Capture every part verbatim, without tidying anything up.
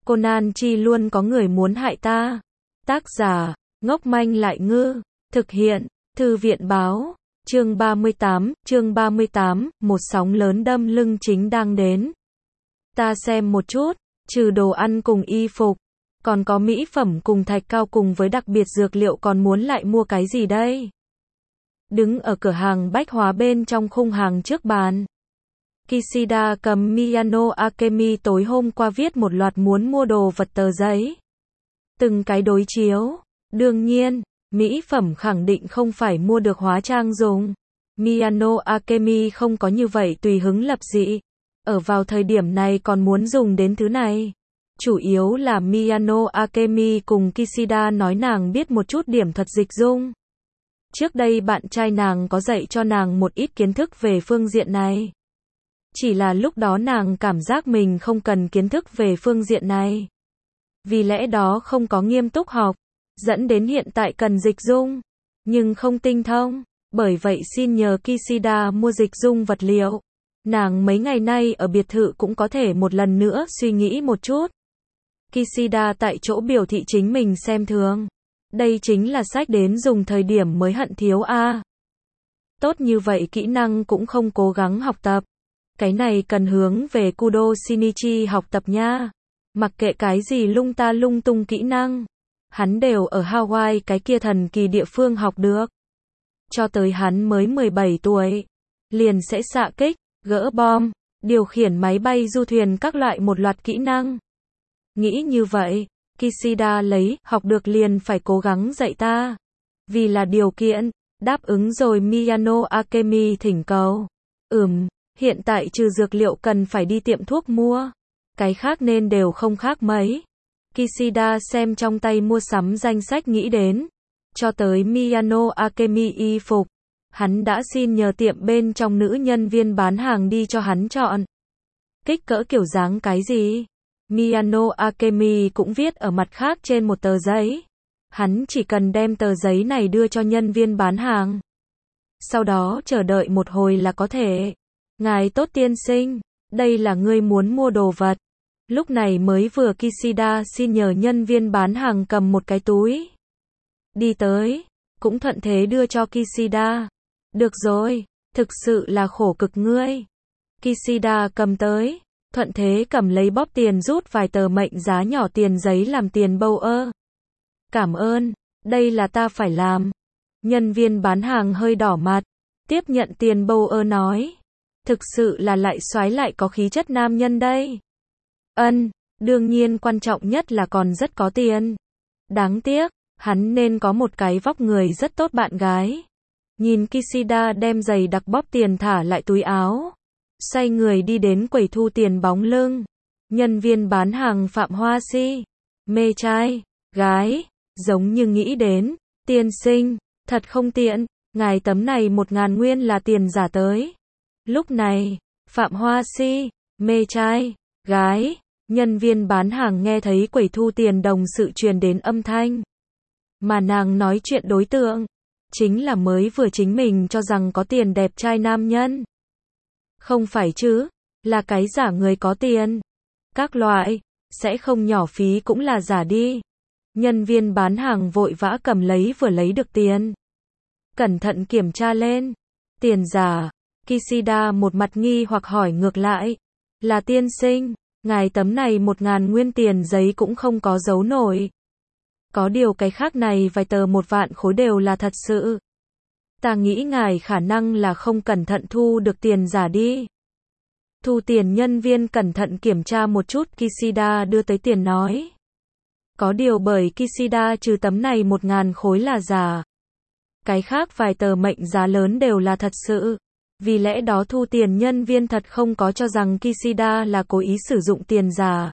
Conan Chi luôn có người muốn hại ta. Tác giả, ngốc manh lại ngư. Thực hiện, Thư viện báo. Chương ba mươi tám, chương ba mươi tám, một sóng lớn đâm lưng chính đang đến. Ta xem một chút, trừ đồ ăn cùng y phục, còn có mỹ phẩm cùng thạch cao cùng với đặc biệt dược liệu, còn muốn lại mua cái gì đây? Đứng ở cửa hàng bách hóa bên trong khung hàng trước bàn, Kishida cầm Miyano Akemi tối hôm qua viết một loạt muốn mua đồ vật tờ giấy. Từng cái đối chiếu. Đương nhiên, mỹ phẩm khẳng định không phải mua được hóa trang dùng. Miyano Akemi không có như vậy tùy hứng lập dị. Ở vào thời điểm này còn muốn dùng đến thứ này. Chủ yếu là Miyano Akemi cùng Kishida nói nàng biết một chút điểm thuật dịch dung. Trước đây bạn trai nàng có dạy cho nàng một ít kiến thức về phương diện này. Chỉ là lúc đó nàng cảm giác mình không cần kiến thức về phương diện này. Vì lẽ đó không có nghiêm túc học, dẫn đến hiện tại cần dịch dung, nhưng không tinh thông. Bởi vậy xin nhờ Kishida mua dịch dung vật liệu. Nàng mấy ngày nay ở biệt thự cũng có thể một lần nữa suy nghĩ một chút. Kishida tại chỗ biểu thị chính mình xem thường. Đây chính là sách đến dùng thời điểm mới hận thiếu a. À. Tốt như vậy kỹ năng cũng không cố gắng học tập. Cái này cần hướng về Kudo Shinichi học tập nha. Mặc kệ cái gì lung ta lung tung kỹ năng, hắn đều ở Hawaii cái kia thần kỳ địa phương học được. Cho tới hắn mới mười bảy tuổi, liền sẽ xạ kích, gỡ bom, điều khiển máy bay du thuyền các loại một loạt kỹ năng. Nghĩ như vậy, Kishida lấy, học được liền phải cố gắng dạy ta. Vì là điều kiện, đáp ứng rồi Miyano Akemi thỉnh cầu. Ừm, hiện tại trừ dược liệu cần phải đi tiệm thuốc mua. Cái khác nên đều không khác mấy. Kishida xem trong tay mua sắm danh sách nghĩ đến. Cho tới Miyano Akemi y phục. Hắn đã xin nhờ tiệm bên trong nữ nhân viên bán hàng đi cho hắn chọn. Kích cỡ kiểu dáng cái gì? Miyano Akemi cũng viết ở mặt khác trên một tờ giấy. Hắn chỉ cần đem tờ giấy này đưa cho nhân viên bán hàng. Sau đó chờ đợi một hồi là có thể. Ngài tốt tiên sinh, đây là ngươi muốn mua đồ vật. Lúc này mới vừa Kishida xin nhờ nhân viên bán hàng cầm một cái túi. Đi tới, cũng thuận thế đưa cho Kishida. Được rồi, thực sự là khổ cực ngươi. Kishida cầm tới, thuận thế cầm lấy bóp tiền rút vài tờ mệnh giá nhỏ tiền giấy làm tiền bâu ơ. Cảm ơn, đây là ta phải làm. Nhân viên bán hàng hơi đỏ mặt, tiếp nhận tiền bâu ơ nói. Thực sự là lại soái lại có khí chất nam nhân đây. Ân, đương nhiên quan trọng nhất là còn rất có tiền. Đáng tiếc, hắn nên có một cái vóc người rất tốt bạn gái. Nhìn Kishida đem giày đặc bóp tiền thả lại túi áo. Xoay người đi đến quầy thu tiền bóng lưng. Nhân viên bán hàng Phạm Hoa Si. Mê trai, gái, giống như nghĩ đến. Tiên sinh, thật không tiện, ngài tấm này một ngàn nguyên là tiền giả tới. Lúc này, Phạm Hoa Si, mê trai, gái, nhân viên bán hàng nghe thấy quầy thu tiền đồng sự truyền đến âm thanh. Mà nàng nói chuyện đối tượng, chính là mới vừa chính mình cho rằng có tiền đẹp trai nam nhân. Không phải chứ, là cái giả người có tiền. Các loại, sẽ không nhỏ phí cũng là giả đi. Nhân viên bán hàng vội vã cầm lấy vừa lấy được tiền. Cẩn thận kiểm tra lên. Tiền giả. Kishida một mặt nghi hoặc hỏi ngược lại. Là tiên sinh, ngài tấm này một ngàn nguyên tiền giấy cũng không có dấu nổi. Có điều cái khác này vài tờ một vạn khối đều là thật sự. Ta nghĩ ngài khả năng là không cẩn thận thu được tiền giả đi. Thu tiền nhân viên cẩn thận kiểm tra một chút Kishida đưa tới tiền nói. Có điều bởi Kishida trừ tấm này một ngàn khối là giả. Cái khác vài tờ mệnh giá lớn đều là thật sự. Vì lẽ đó thu tiền nhân viên thật không có cho rằng Kishida là cố ý sử dụng tiền giả.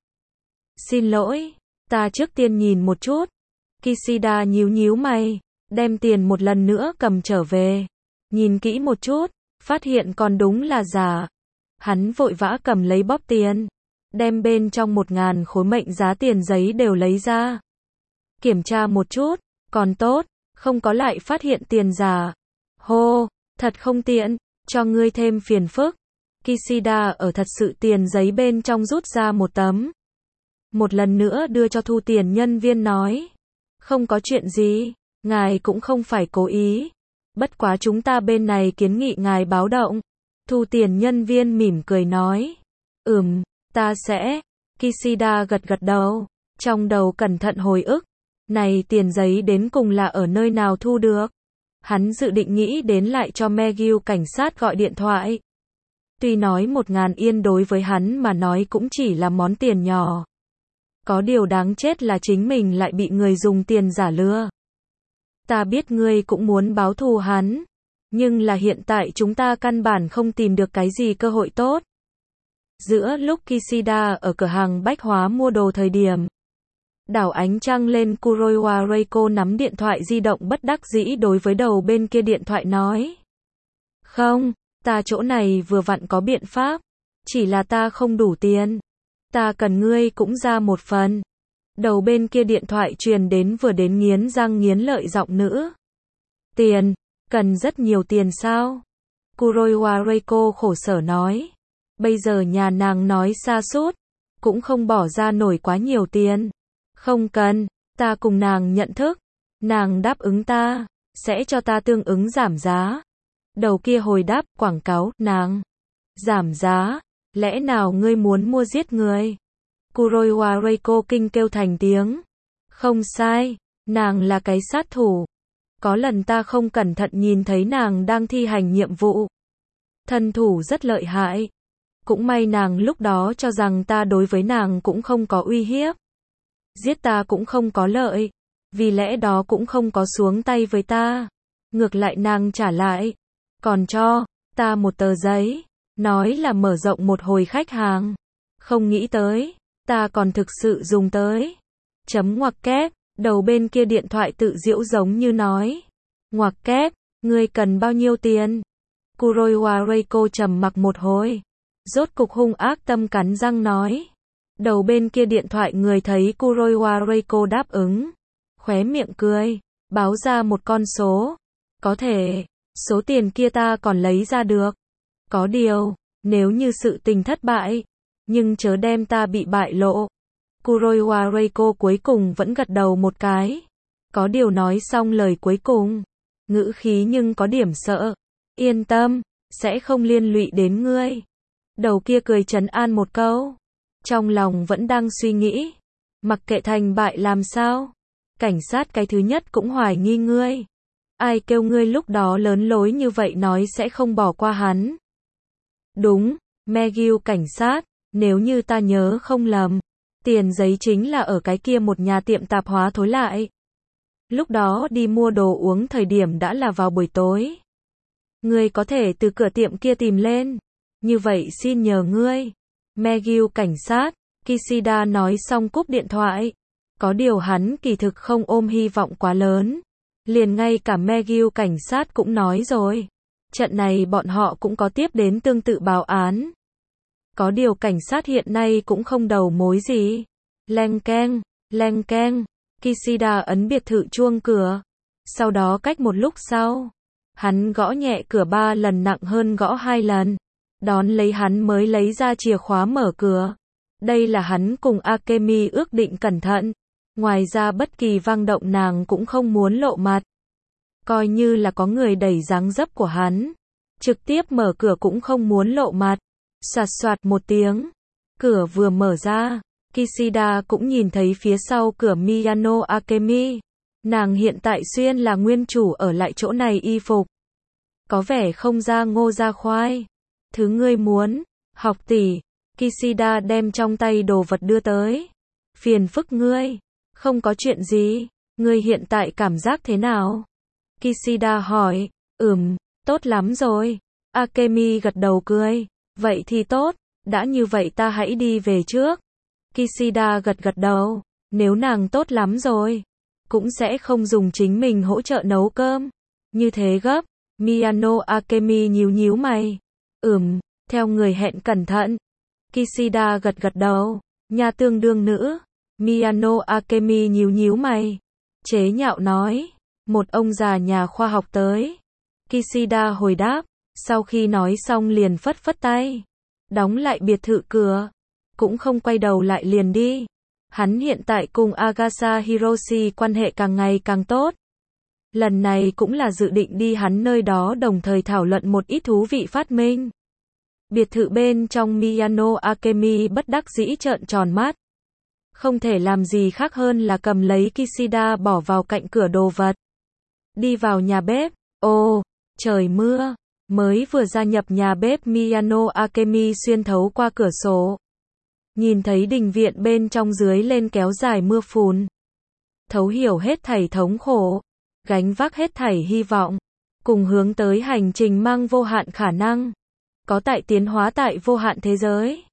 Xin lỗi, ta trước tiên nhìn một chút. Kishida nhíu nhíu mày, đem tiền một lần nữa cầm trở về. Nhìn kỹ một chút, phát hiện còn đúng là giả. Hắn vội vã cầm lấy bóp tiền, đem bên trong một ngàn khối mệnh giá tiền giấy đều lấy ra. Kiểm tra một chút, còn tốt, không có lại phát hiện tiền giả. Hô, thật không tiện. Cho ngươi thêm phiền phức. Kishida ở thật sự tiền giấy bên trong rút ra một tấm. một lần nữa đưa cho thu tiền nhân viên nói. Không có chuyện gì, ngài cũng không phải cố ý. Bất quá chúng ta bên này kiến nghị ngài báo động. Thu tiền nhân viên mỉm cười nói. Ừm, ta sẽ. Kishida gật gật đầu. Trong đầu cẩn thận hồi ức. Này tiền giấy đến cùng là ở nơi nào thu được? Hắn dự định nghĩ đến lại cho McGill cảnh sát gọi điện thoại. Tuy nói một ngàn yên đối với hắn mà nói cũng chỉ là món tiền nhỏ. Có điều đáng chết là chính mình lại bị người dùng tiền giả lừa. Ta biết ngươi cũng muốn báo thù hắn. Nhưng là hiện tại chúng ta căn bản không tìm được cái gì cơ hội tốt. Giữa lúc Kishida ở cửa hàng bách hóa mua đồ thời điểm. Đảo ánh trăng lên, Kuroiwa Reiko nắm điện thoại di động bất đắc dĩ đối với đầu bên kia điện thoại nói. Không, ta chỗ này vừa vặn có biện pháp. Chỉ là ta không đủ tiền. Ta cần ngươi cũng ra một phần. Đầu bên kia điện thoại truyền đến vừa đến nghiến răng nghiến lợi giọng nữ. Tiền, cần rất nhiều tiền sao? Kuroiwa Reiko khổ sở nói. Bây giờ nhà nàng nói sa sút, cũng không bỏ ra nổi quá nhiều tiền. Không cần, ta cùng nàng nhận thức. Nàng đáp ứng ta, sẽ cho ta tương ứng giảm giá. Đầu kia hồi đáp, quảng cáo, nàng. Giảm giá, lẽ nào ngươi muốn mua giết người? Kuroiwa Reiko kinh kêu thành tiếng. Không sai, nàng là cái sát thủ. Có lần ta không cẩn thận nhìn thấy nàng đang thi hành nhiệm vụ. Thân thủ rất lợi hại. Cũng may nàng lúc đó cho rằng ta đối với nàng cũng không có uy hiếp. Giết ta cũng không có lợi. Vì lẽ đó cũng không có xuống tay với ta. Ngược lại nàng trả lại. Còn cho ta một tờ giấy. Nói là mở rộng một hồi khách hàng. Không nghĩ tới. Ta còn thực sự dùng tới. Chấm ngoặc kép. Đầu bên kia điện thoại tự giễu giống như nói. Ngoặc kép. Ngươi cần bao nhiêu tiền? Kuroiwa Reiko trầm mặc một hồi. Rốt cục hung ác tâm cắn răng nói. Đầu bên kia điện thoại người thấy Kuroiwa Reiko đáp ứng. Khóe miệng cười. Báo ra một con số. Có thể. Số tiền kia ta còn lấy ra được. Có điều. Nếu như sự tình thất bại. Nhưng chớ đem ta bị bại lộ. Kuroiwa Reiko cuối cùng vẫn gật đầu một cái. Có điều nói xong lời cuối cùng. Ngữ khí nhưng có điểm sợ. Yên tâm. Sẽ không liên lụy đến ngươi. Đầu kia cười trấn an một câu. Trong lòng vẫn đang suy nghĩ. Mặc kệ thành bại làm sao. Cảnh sát cái thứ nhất cũng hoài nghi ngươi. Ai kêu ngươi lúc đó lớn lối như vậy nói sẽ không bỏ qua hắn. Đúng, McGill cảnh sát. Nếu như ta nhớ không lầm. Tiền giấy chính là ở cái kia một nhà tiệm tạp hóa thối lại. Lúc đó đi mua đồ uống thời điểm đã là vào buổi tối. Ngươi có thể từ cửa tiệm kia tìm lên. Như vậy xin nhờ ngươi. McGill cảnh sát. Kishida nói xong cúp điện thoại. Có điều hắn kỳ thực không ôm hy vọng quá lớn. Liền ngay cả McGill cảnh sát cũng nói rồi. Trận này bọn họ cũng có tiếp đến tương tự báo án. Có điều cảnh sát hiện nay cũng không đầu mối gì. Leng keng, leng keng. Kishida ấn biệt thự chuông cửa. Sau đó cách một lúc sau. Hắn gõ nhẹ cửa ba lần nặng hơn gõ hai lần. Đón lấy hắn mới lấy ra chìa khóa mở cửa. Đây là hắn cùng Akemi ước định cẩn thận. Ngoài ra bất kỳ vang động nàng cũng không muốn lộ mặt. Coi như là có người đẩy dáng dấp của hắn. Trực tiếp mở cửa cũng không muốn lộ mặt. Soạt soạt một tiếng. Cửa vừa mở ra. Kishida cũng nhìn thấy phía sau cửa Miyano Akemi. Nàng hiện tại xuyên là nguyên chủ ở lại chỗ này y phục. Có vẻ không ra ngô ra khoai. Thứ ngươi muốn. Học tỷ. Kishida đem trong tay đồ vật đưa tới. Phiền phức ngươi. Không có chuyện gì. Ngươi hiện tại cảm giác thế nào? Kishida hỏi. Ừm, tốt lắm rồi. Akemi gật đầu cười. Vậy thì tốt. Đã như vậy ta hãy đi về trước. Kishida gật gật đầu. Nếu nàng tốt lắm rồi. Cũng sẽ không dùng chính mình hỗ trợ nấu cơm. Như thế gấp. Miyano Akemi nhíu nhíu mày. Ừm, theo người hẹn cẩn thận. Kishida gật gật đầu. Nhà tương đương nữ. Miyano Akemi nhíu nhíu mày. Chế nhạo nói. Một ông già nhà khoa học tới. Kishida hồi đáp. Sau khi nói xong liền phất phất tay. Đóng lại biệt thự cửa. Cũng không quay đầu lại liền đi. Hắn hiện tại cùng Agasha Hiroshi quan hệ càng ngày càng tốt. Lần này cũng là dự định đi hắn nơi đó đồng thời thảo luận một ít thú vị phát minh. Biệt thự bên trong Miyano Akemi bất đắc dĩ trợn tròn mắt. Không thể làm gì khác hơn là cầm lấy Kishida bỏ vào cạnh cửa đồ vật. Đi vào nhà bếp, ô, trời mưa, mới vừa gia nhập nhà bếp Miyano Akemi xuyên thấu qua cửa sổ. Nhìn thấy đình viện bên trong dưới lên kéo dài mưa phùn. Thấu hiểu hết thảy thống khổ, gánh vác hết thảy hy vọng, cùng hướng tới hành trình mang vô hạn khả năng. Có tại tiến hóa tại vô hạn thế giới.